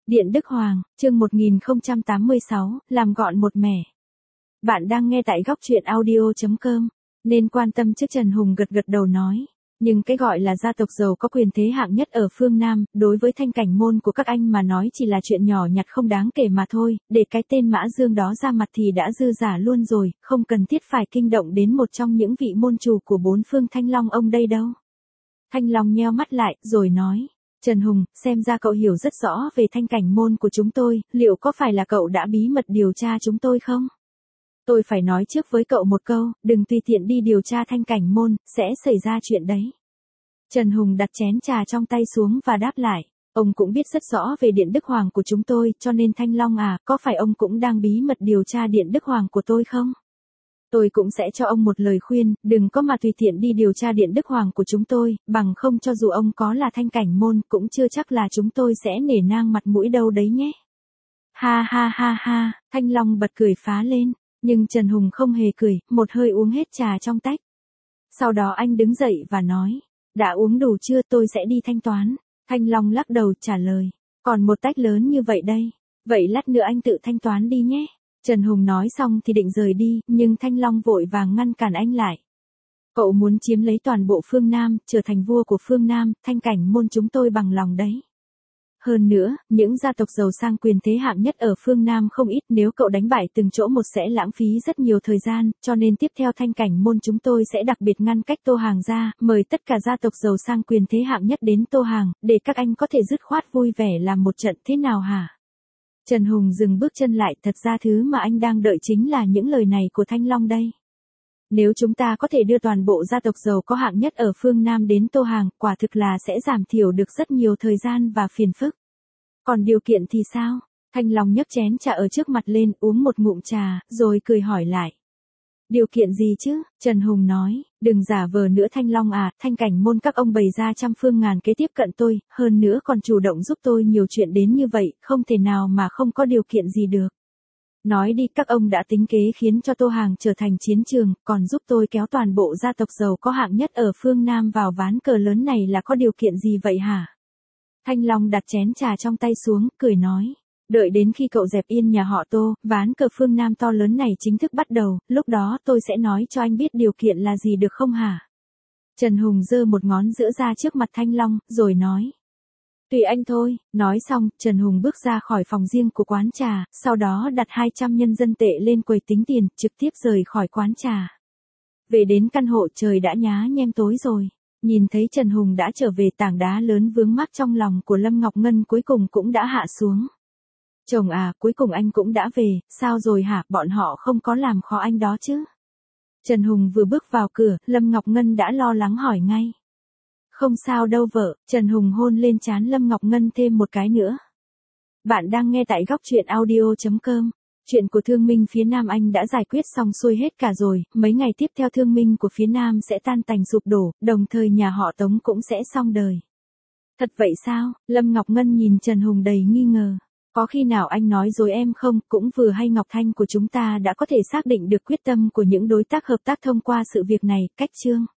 Điện Đức Hoàng, chương 1086, làm gọn một mẻ. Bạn đang nghe tại góc truyện audio.com, nên quan tâm chứ. Trần Hùng gật gật đầu nói. Nhưng cái gọi là gia tộc giàu có quyền thế hạng nhất ở phương Nam, đối với thanh cảnh môn của các anh mà nói chỉ là chuyện nhỏ nhặt không đáng kể mà thôi, để cái tên Mã Dương đó ra mặt thì đã dư giả luôn rồi, không cần thiết phải kinh động đến một trong những vị môn chủ của bốn phương Thanh Long ông đây đâu. Thanh Long nheo mắt lại, rồi nói. Trần Hùng, xem ra cậu hiểu rất rõ về thanh cảnh môn của chúng tôi, liệu có phải là cậu đã bí mật điều tra chúng tôi không? Tôi phải nói trước với cậu một câu, đừng tùy tiện đi điều tra thanh cảnh môn, sẽ xảy ra chuyện đấy. Trần Hùng đặt chén trà trong tay xuống và đáp lại, ông cũng biết rất rõ về Điện Đức Hoàng của chúng tôi, cho nên Thanh Long à, có phải ông cũng đang bí mật điều tra Điện Đức Hoàng của tôi không? Tôi cũng sẽ cho ông một lời khuyên, đừng có mà tùy tiện đi điều tra Điện Đức Hoàng của chúng tôi, bằng không cho dù ông có là thanh cảnh môn cũng chưa chắc là chúng tôi sẽ nể nang mặt mũi đâu đấy nhé. Ha ha ha ha, Thanh Long bật cười phá lên, nhưng Trần Hùng không hề cười, một hơi uống hết trà trong tách. Sau đó anh đứng dậy và nói, đã uống đủ chưa, tôi sẽ đi thanh toán. Thanh Long lắc đầu trả lời, còn một tách lớn như vậy đây, vậy lát nữa anh tự thanh toán đi nhé. Trần Hùng nói xong thì định rời đi, nhưng Thanh Long vội vàng ngăn cản anh lại. Cậu muốn chiếm lấy toàn bộ phương Nam, trở thành vua của phương Nam, thanh cảnh môn chúng tôi bằng lòng đấy. Hơn nữa, những gia tộc giàu sang quyền thế hạng nhất ở phương Nam không ít, nếu cậu đánh bại từng chỗ một sẽ lãng phí rất nhiều thời gian, cho nên tiếp theo thanh cảnh môn chúng tôi sẽ đặc biệt ngăn cách Tô Hàng ra, mời tất cả gia tộc giàu sang quyền thế hạng nhất đến Tô Hàng, để các anh có thể dứt khoát vui vẻ làm một trận, thế nào hả? Trần Hùng dừng bước chân lại, thật ra thứ mà anh đang đợi chính là những lời này của Thanh Long đây. Nếu chúng ta có thể đưa toàn bộ gia tộc giàu có hạng nhất ở phương Nam đến Tô Hàng, quả thực là sẽ giảm thiểu được rất nhiều thời gian và phiền phức. Còn điều kiện thì sao? Thanh Long nhấc chén trà ở trước mặt lên, uống một ngụm trà, rồi cười hỏi lại. Điều kiện gì chứ? Trần Hùng nói, đừng giả vờ nữa Thanh Long à, thanh cảnh môn các ông bày ra trăm phương ngàn kế tiếp cận tôi, hơn nữa còn chủ động giúp tôi nhiều chuyện đến như vậy, không thể nào mà không có điều kiện gì được. Nói đi, các ông đã tính kế khiến cho Tô Hàng trở thành chiến trường, còn giúp tôi kéo toàn bộ gia tộc giàu có hạng nhất ở phương Nam vào ván cờ lớn này là có điều kiện gì vậy hả? Thanh Long đặt chén trà trong tay xuống, cười nói. Đợi đến khi cậu dẹp yên nhà họ Tô, ván cờ phương Nam to lớn này chính thức bắt đầu, lúc đó tôi sẽ nói cho anh biết điều kiện là gì được không hả? Trần Hùng giơ một ngón giữa ra trước mặt Thanh Long, rồi nói. Tùy anh thôi. Nói xong, Trần Hùng bước ra khỏi phòng riêng của quán trà, sau đó đặt 200 nhân dân tệ lên quầy tính tiền, trực tiếp rời khỏi quán trà. Về đến căn hộ trời đã nhá nhem tối rồi. Nhìn thấy Trần Hùng đã trở về, tảng đá lớn vướng mắc trong lòng của Lâm Ngọc Ngân cuối cùng cũng đã hạ xuống. Chồng à, cuối cùng anh cũng đã về, sao rồi hả, bọn họ không có làm khó anh đó chứ? Trần Hùng vừa bước vào cửa, Lâm Ngọc Ngân đã lo lắng hỏi ngay. Không sao đâu vợ, Trần Hùng hôn lên trán Lâm Ngọc Ngân thêm một cái nữa. Bạn đang nghe tại góc truyện audio.com. Chuyện của thương minh phía Nam anh đã giải quyết xong xuôi hết cả rồi, mấy ngày tiếp theo thương minh của phía Nam sẽ tan tành sụp đổ, đồng thời nhà họ Tống cũng sẽ xong đời. Thật vậy sao? Lâm Ngọc Ngân nhìn Trần Hùng đầy nghi ngờ. Có khi nào anh nói dối em không? Cũng vừa hay Ngọc Thanh của chúng ta đã có thể xác định được quyết tâm của những đối tác hợp tác thông qua sự việc này, cách chương.